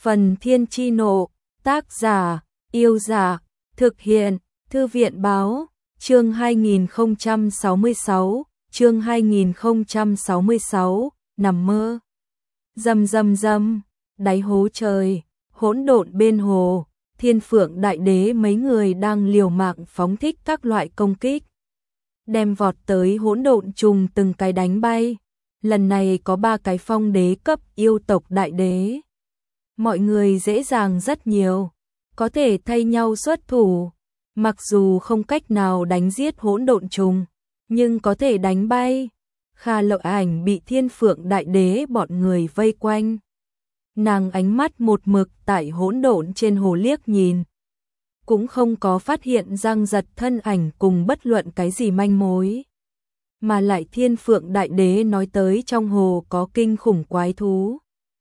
Phần Thiên Chi Nộ, tác giả, Yêu Giả, thực hiện, Thư viện Báo, chương 2066, nằm mơ. Rầm rầm rầm, đáy hố trời, hỗn độn bên hồ, Thiên Phượng Đại Đế mấy người đang liều mạng phóng thích các loại công kích, đem vọt tới hỗn độn trùng từng cái đánh bay. Lần này có 3 cái phong đế cấp yêu tộc đại đế. Mọi người dễ dàng rất nhiều, có thể thay nhau xuất thủ, mặc dù không cách nào đánh giết hỗn độn trùng, nhưng có thể đánh bay. Kha Lộng Ảnh bị Thiên Phượng Đại Đế bọn người vây quanh. Nàng ánh mắt một mực tại hỗn độn trên hồ liếc nhìn, cũng không có phát hiện Giang Giật thân ảnh cùng bất luận cái gì manh mối. Mà lại Thiên Phượng Đại Đế nói tới trong hồ có kinh khủng quái thú,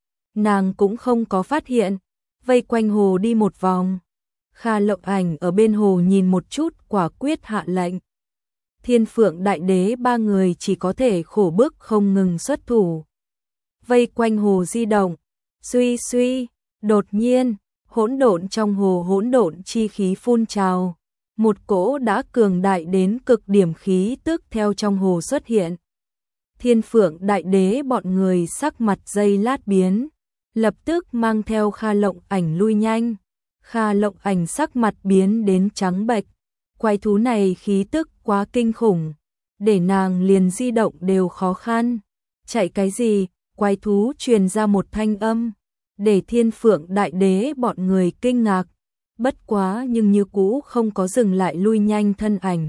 nàng cũng không có phát hiện. Vây quanh hồ đi một vòng, Kha Lộng Ảnh ở bên hồ nhìn một chút, quả quyết hạ lệnh. Thiên Phượng Đại Đế 3 người chỉ có thể khổ bức không ngừng xuất thủ. Vây quanh hồ di động, suy suy, đột nhiên, hỗn độn trong hồ hỗn độn chi khí phun trào. Một cỗ đã cường đại đến cực điểm khí tức theo trong hồ xuất hiện. Thiên Phượng Đại Đế bọn người sắc mặt giây lát biến, lập tức mang theo Kha Lộng Ảnh lui nhanh. Kha Lộng Ảnh sắc mặt biến đến trắng bệch, quái thú này khí tức quá kinh khủng, để nàng liền di động đều khó khăn. Chạy cái gì? Quái thú truyền ra một thanh âm, để Thiên Phượng Đại Đế bọn người kinh ngạc. Bất quá nhưng như cũ không có dừng lại lui nhanh thân ảnh.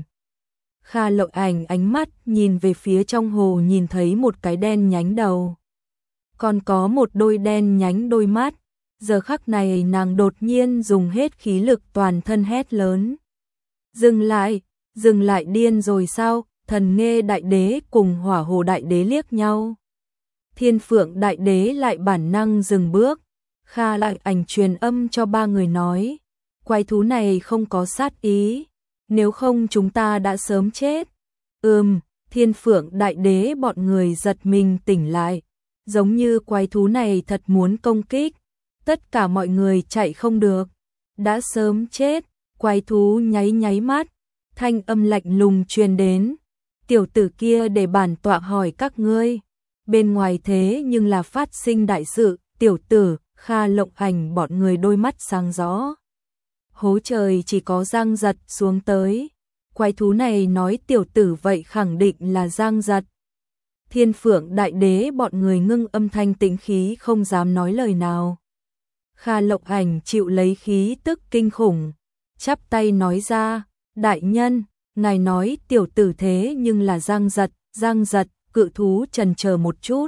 Kha Lộng Ảnh ánh mắt nhìn về phía trong hồ, nhìn thấy một cái đen nhánh đầu, còn có một đôi đen nhánh đôi mắt. Giờ khắc này nàng đột nhiên dùng hết khí lực toàn thân hét lớn. Dừng lại, điên rồi sao? Thần Nghê Đại Đế cùng Hỏa Hồ Đại Đế liếc nhau. Thiên Phượng Đại Đế lại bản năng dừng bước. Kha Lộng Ảnh truyền âm cho 3 người nói, quái thú này không có sát ý, nếu không chúng ta đã sớm chết. Thiên Phượng Đại Đế bọn người giật mình tỉnh lại, giống như quái thú này thật muốn công kích. Tất cả mọi người chạy không được, đã sớm chết. Quái thú nháy mắt, thanh âm lạnh lùng truyền đến, tiểu tử kia để bản tọa hỏi các ngươi, bên ngoài thế nhưng là phát sinh đại sự. Tiểu tử. Kha Lộng Ảnh bọn người đôi mắt sáng rõ. Hố trời chỉ có Giang Giật xuống tới. Quái thú này nói tiểu tử vậy khẳng định là Giang Giật. Thiên Phượng Đại Đế bọn người ngưng âm thanh tĩnh khí không dám nói lời nào. Kha Lộng Ảnh chịu lấy khí tức kinh khủng, chắp tay nói ra, đại nhân, ngài nói tiểu tử thế nhưng là Giang Giật. Giang Giật. Cự thú chần chờ một chút,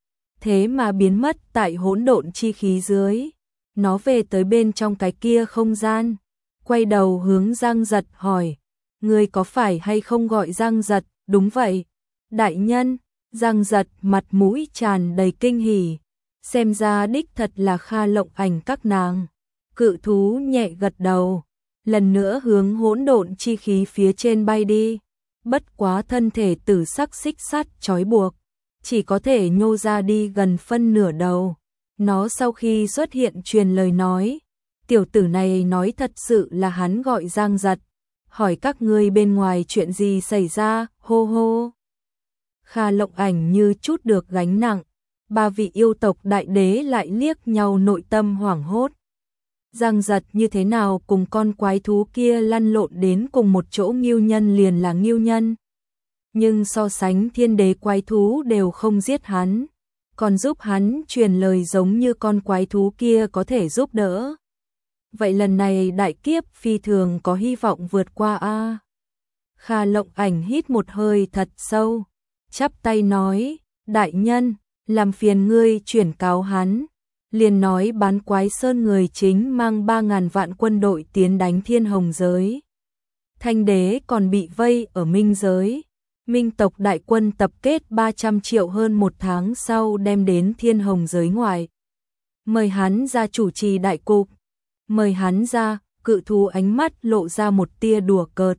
thế mà biến mất tại hỗn độn chi khí dưới. Nó về tới bên trong cái kia không gian, quay đầu hướng Giang Giật hỏi, ngươi có phải hay không gọi Giang Giật? Đúng vậy, đại nhân. Giang Giật mặt mũi tràn đầy kinh hỉ, xem ra đích thật là Kha Lộng Ảnh các nàng. Cự thú nhẹ gật đầu, lần nữa hướng hỗn độn chi khí phía trên bay đi. Bất quá thân thể tử sắc xích sắt trói buộc, chỉ có thể nhô ra đi gần phân nửa đầu. Nó sau khi xuất hiện truyền lời nói, tiểu tử này nói thật sự là hắn gọi Giang Giật, hỏi các ngươi bên ngoài chuyện gì xảy ra. Hô hô. Kha Lộng Ảnh như chút được gánh nặng, 3 vị yêu tộc đại đế lại liếc nhau, nội tâm hoảng hốt. Giang Giật như thế nào cùng con quái thú kia lăn lộn đến cùng một chỗ? Ngưu nhân liền là ngưu nhân, nhưng so sánh thiên đế quái thú đều không giết hắn, còn giúp hắn truyền lời giống như con quái thú kia có thể giúp đỡ. Vậy lần này đại kiếp phi thường có hy vọng vượt qua a. Kha Lộng Ảnh hít một hơi thật sâu, chắp tay nói, đại nhân, làm phiền ngươi chuyển cáo hắn, liền nói Bán Quái Sơn người chính mang 3.000 vạn quân đội tiến đánh Thiên Hồng giới. Thanh đế còn bị vây ở Minh giới. Minh tộc đại quân tập kết 300 triệu hơn 1 tháng sau đem đến Thiên Hồng giới ngoài. Mời hắn ra chủ trì đại cục. Mời hắn ra. Cự thú ánh mắt lộ ra một tia đùa cợt,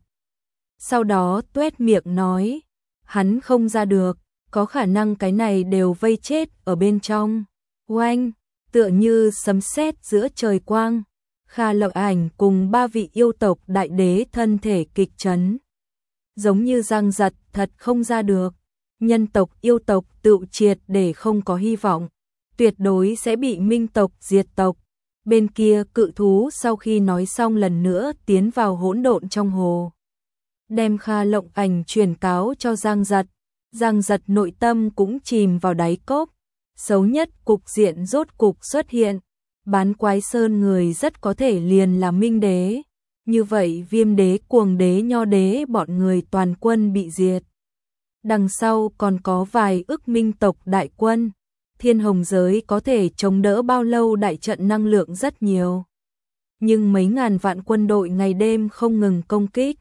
sau đó tuét miệng nói, hắn không ra được, có khả năng cái này đều vây chết ở bên trong. Oanh! tựa như sấm sét giữa trời quang. Kha Lộng Ảnh cùng 3 vị yêu tộc đại đế thân thể kịch chấn, giống như giăng giật thật không ra được. Nhân tộc yêu tộc tự triệt để không có hy vọng, tuyệt đối sẽ bị minh tộc diệt tộc. Bên kia cự thú sau khi nói xong lần nữa tiến vào hỗn độn trong hồ, đem Kha Lộng Ảnh truyền cáo cho Giang Giật. Giang Giật nội tâm cũng chìm vào đáy cốc. Xấu nhất cục diện rốt cục xuất hiện. Bán Quái Sơn người rất có thể liền là Minh Đế. Như vậy Viêm Đế, Cuồng Đế, Nho Đế bọn người toàn quân bị diệt. Đằng sau còn có vài ức minh tộc đại quân. Thiên Hồng giới có thể chống đỡ bao lâu đại trận năng lượng rất nhiều. Nhưng mấy ngàn vạn quân đội ngày đêm không ngừng công kích.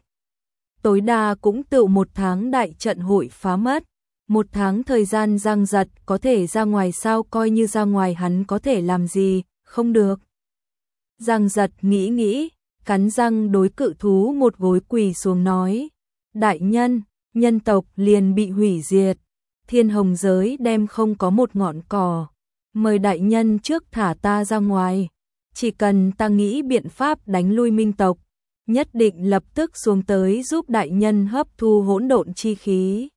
Tối đa cũng tự 1 tháng đại trận hội phá mất. 1 tháng thời gian Giang Giật có thể ra ngoài sao, coi như ra ngoài hắn có thể làm gì, không được. Giang Giật nghĩ, cắn răng đối cự thú một gối quỳ xuống nói. Đại nhân, nhân tộc liền bị hủy diệt. Thiên Hồng giới đem không có một ngọn cỏ. Mời đại nhân trước thả ta ra ngoài. Chỉ cần ta nghĩ biện pháp đánh lui minh tộc, nhất định lập tức xuống tới giúp đại nhân hấp thu hỗn độn chi khí.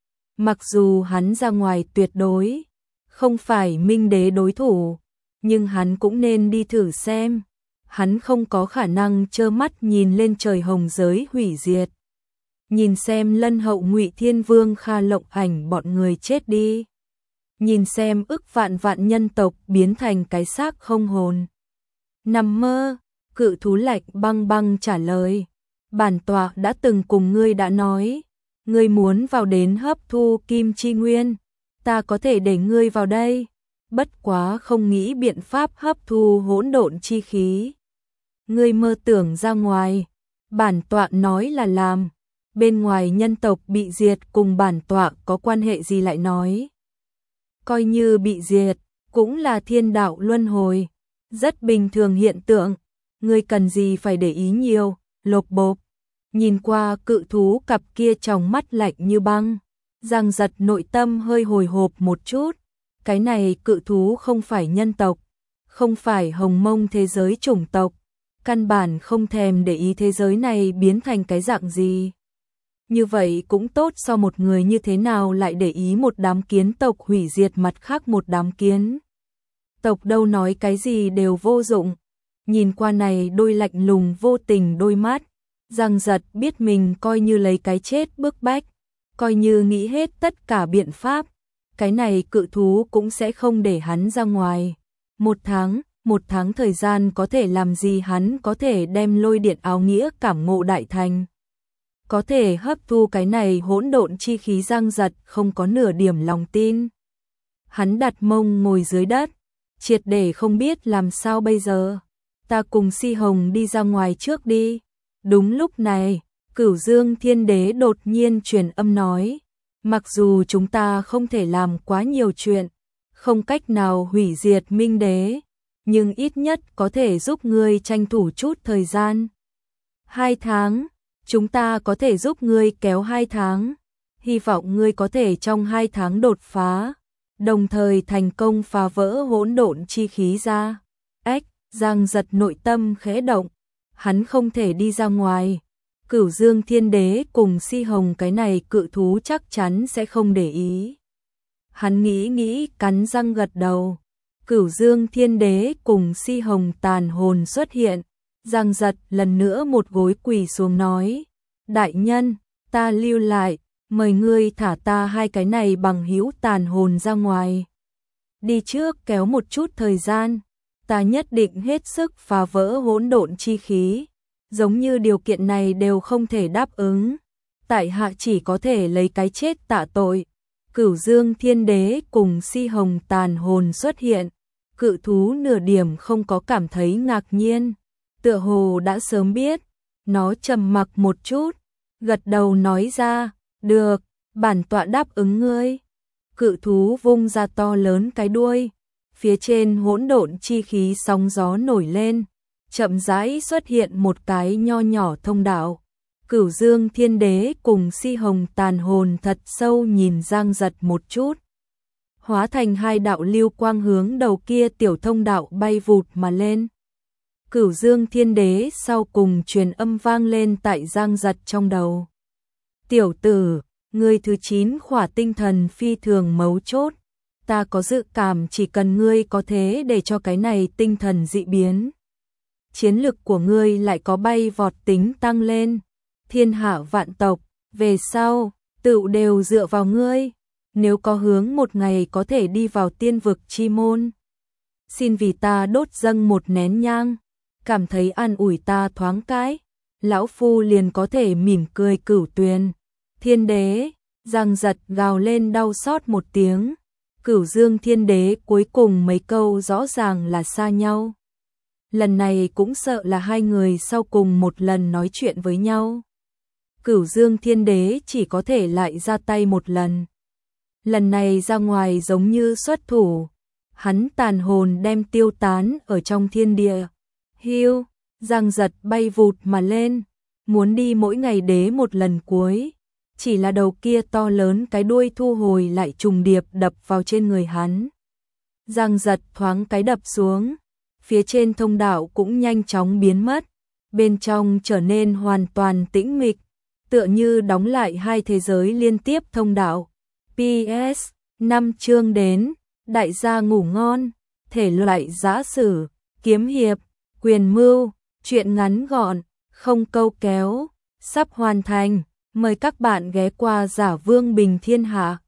Mặc dù hắn ra ngoài tuyệt đối không phải Minh Đế đối thủ, nhưng hắn cũng nên đi thử xem. Hắn không có khả năng trơ mắt nhìn lên trời Hồng giới hủy diệt. Nhìn xem Lân Hậu, Ngụy Thiên Vương, Kha Lộng Ảnh bọn người chết đi. Nhìn xem ức vạn vạn nhân tộc biến thành cái xác không hồn. Nằm mơ. Cự thú lạnh băng băng trả lời. Bản tọa đã từng cùng ngươi đã nói. Ngươi muốn vào đến hấp thu kim chi nguyên. Ta có thể để ngươi vào đây. Bất quá không nghĩ biện pháp hấp thu hỗn độn chi khí. Ngươi mơ tưởng ra ngoài. Bản tọa nói là làm. Bên ngoài nhân tộc bị diệt cùng bản tọa có quan hệ gì lại nói. Coi như bị diệt, cũng là thiên đạo luân hồi. Rất bình thường hiện tượng. Ngươi cần gì phải để ý nhiều, lột bộp. Nhìn qua cự thú cặp kia tròng mắt lạnh như băng. Giang Giật nội tâm hơi hồi hộp một chút. Cái này cự thú không phải nhân tộc, không phải hồng mông thế giới chủng tộc. Căn bản không thèm để ý thế giới này biến thành cái dạng gì. Như vậy cũng tốt, so một người như thế nào lại để ý một đám kiến tộc hủy diệt mặt khác một đám kiến. Tộc đâu nói cái gì đều vô dụng. Nhìn qua này đôi lạnh lùng vô tình đôi mắt, Giang Giật biết mình coi như lấy cái chết bức bách, coi như nghĩ hết tất cả biện pháp, cái này cự thú cũng sẽ không để hắn ra ngoài. 1 tháng thời gian có thể làm gì, hắn có thể đem lôi điện áo nghĩa cảm ngộ đại thành. Có thể hấp thu cái này hỗn độn chi khí. Giang Giật không có nửa điểm lòng tin. Hắn đặt mông ngồi dưới đất, triệt để không biết làm sao bây giờ. Ta cùng Si Hồng đi ra ngoài trước đi. Đúng lúc này, Cửu Dương Thiên Đế đột nhiên truyền âm nói. Mặc dù chúng ta không thể làm quá nhiều chuyện, không cách nào hủy diệt Minh Đế, nhưng ít nhất có thể giúp ngươi tranh thủ chút thời gian. 2 tháng, chúng ta có thể giúp ngươi kéo 2 tháng. Hy vọng ngươi có thể trong 2 tháng đột phá, đồng thời thành công phá vỡ hỗn độn chi khí ra. Giang Giật nội tâm khẽ động, hắn không thể đi ra ngoài. Cửu Dương Thiên Đế cùng Si Hồng cái này cự thú chắc chắn sẽ không để ý. Hắn nghĩ cắn răng gật đầu. Cửu Dương Thiên Đế cùng Si Hồng tàn hồn xuất hiện. Giang Giật lần nữa một gối quỳ xuống nói. Đại nhân, ta lưu lại, mời ngươi thả ta 2 cái này bằng hữu tàn hồn ra ngoài. Đi trước kéo một chút thời gian. Ta nhất định hết sức phá vỡ hỗn độn chi khí. Giống như điều kiện này đều không thể đáp ứng, tại hạ chỉ có thể lấy cái chết tạ tội. Cửu Dương Thiên Đế cùng Si Hồng tàn hồn xuất hiện. Cự thú nửa điểm không có cảm thấy ngạc nhiên, tựa hồ đã sớm biết. Nó trầm mặc một chút, gật đầu nói ra, được, bản tọa đáp ứng ngươi. Cự thú vung ra to lớn cái đuôi, phía trên hỗn độn chi khí sóng gió nổi lên, chậm rãi xuất hiện một cái nho nhỏ thông đạo. Cửu Dương Thiên Đế cùng Si Hồng tàn hồn thật sâu nhìn Giang Giật một chút. hóa thành hai đạo lưu quang hướng đầu kia tiểu thông đạo bay vụt mà lên. Cửu Dương Thiên Đế sau cùng truyền âm vang lên tại Giang Giật trong đầu. Tiểu tử, ngươi thứ 9 khỏa tinh thần phi thường mấu chốt. Ta có dự cảm chỉ cần ngươi có thế để cho cái này tinh thần dị biến, chiến lực của ngươi lại có bay vọt tính tăng lên. Thiên hạ vạn tộc, về sau, tựu đều dựa vào ngươi. Nếu có hướng một ngày có thể đi vào tiên vực chi môn, xin vì ta đốt dâng một nén nhang, cảm thấy an ủi ta thoáng cái, lão phu liền có thể mỉm cười cửu tuyền. Thiên Đế, Giang Giật gào lên đau xót một tiếng. Cửu Dương Thiên Đế cuối cùng mấy câu rõ ràng là xa nhau. Lần này cũng sợ là hai người sau cùng một lần nói chuyện với nhau. Cửu Dương Thiên Đế chỉ có thể lại ra tay một lần. Lần này ra ngoài giống như xuất thủ, hắn tàn hồn đem tiêu tán ở trong thiên địa. Hiu, Giang Giật bay vụt mà lên, muốn đi mỗi ngày đế một lần cuối. Chỉ là đầu kia to lớn cái đuôi thu hồi lại trùng điệp đập vào trên người hắn. Giang Giật thoáng cái đập xuống, phía trên thông đạo cũng nhanh chóng biến mất, bên trong trở nên hoàn toàn tĩnh mịch, tựa như đóng lại hai thế giới liên tiếp thông đạo. PS, 5 chương đến, đại gia ngủ ngon, thể loại giã sử, kiếm hiệp, quyền mưu, truyện ngắn gọn, không câu kéo, sắp hoàn thành. Mời các bạn ghé qua Giả Vương Bình Thiên Hạ.